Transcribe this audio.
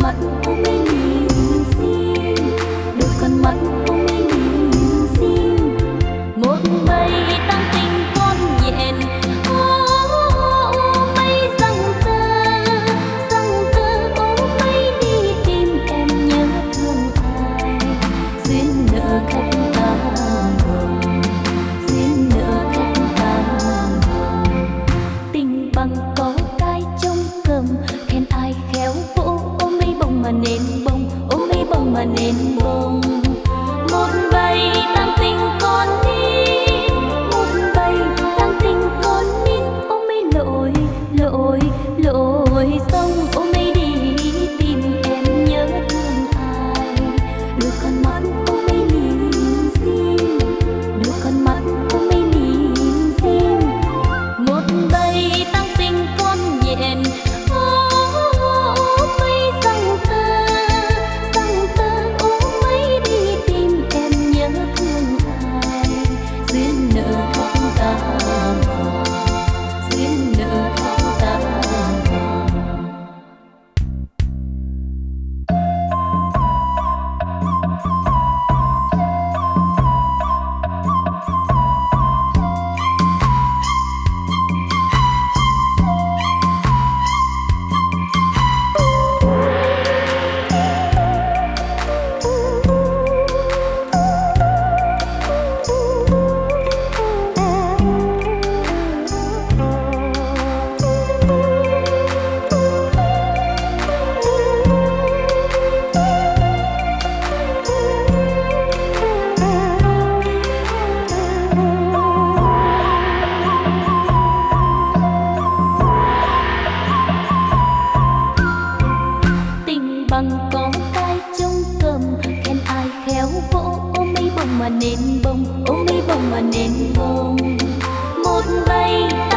mắt ôm mây nhìn xin, đôi con mắt ôm mây nhìn xin. Một bầy tăng tình con nhện mây răng tơ ôm mây đi tìm em nhớ thương ai. Duyên nợ khách ta hồng, duyên nợ khách ta hồng. Tình bằng có cái trong cầm, khen ai khéo vỗ ôm mây bông mà nên bông, ôm mây bông mà nên bông. Một bầy tăng tình con nít, một bầy tăng tình con nít ôm mây lội lội lội sông, ôm mây đi tìm em nhớ thương ai. Đôi con mắt ôm mây nhìn xin, đôi con mắt ôm mây nhìn xin. Một bầy tăng tình con nhện mây răng tơ ôm mây đi tìm em nhớ thương ai. Duyên nợ khách ta hồng, duyên nợ khách ta hồng. Tình bằng có cái trong cầm, khen ai khéo vỗ ôm mây bông mà nên bông, ôm mây bông mà nên bông. Một bầy